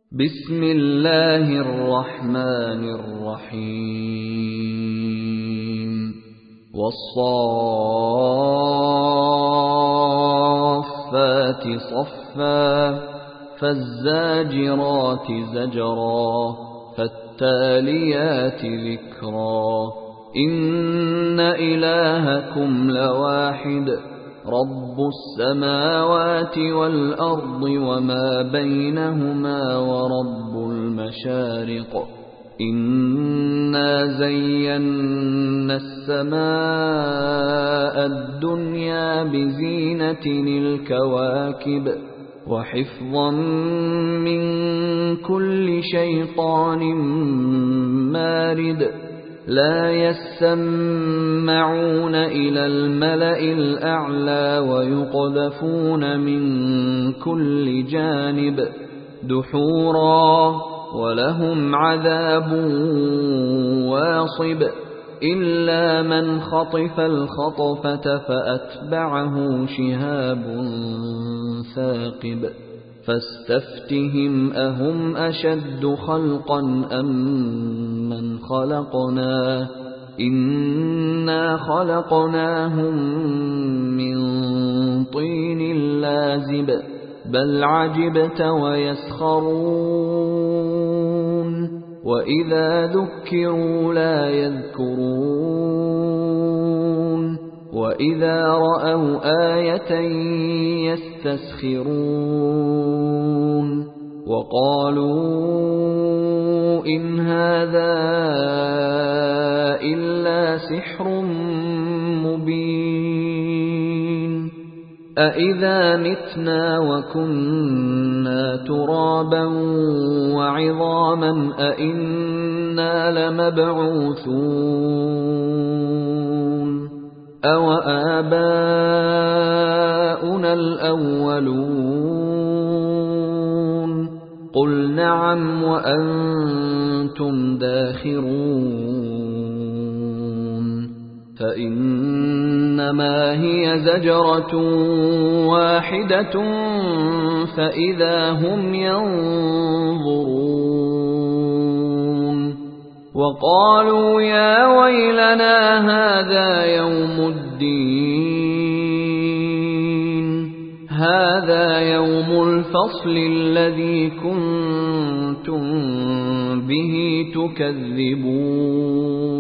بسم الله الرحمن الرحيم والصافات صفا فالزاجرات زجرا فالتاليات ذكرا إن إلهكم لواحد رب السماوات والأرض وما بينهما ورب المشارق إنا زينا السماء الدنيا بزينة الكواكب وحفظا من كل شيطان مارد لا يسمعون إلى الملأ الأعلى ويقذفون من كل جانب دحورا ولهم عذاب واصب إلا من خطف الخطفة فأتبعه شهاب ثاقب فاستفتهم أهم أشد خلقا أم من خلقنا إنا خلقناهم من طين لازب بل عجبت ويسخرون وإذا ذكروا لا يذكرون وإذا رأوا آية يستسخرون وقالوا إن هذا إلا سحر مبين أإذا متنا وكنا ترابا وعظاما أإنا لمبعوثون أوآباؤنا الأولون قل نعم وأنتم داخرون فإنما هي زجرة واحدة فإذا هم ينظرون وقالوا يا ويلنا هذا يوم الدين هذا يوم الفصل الذي كنتم به تكذبون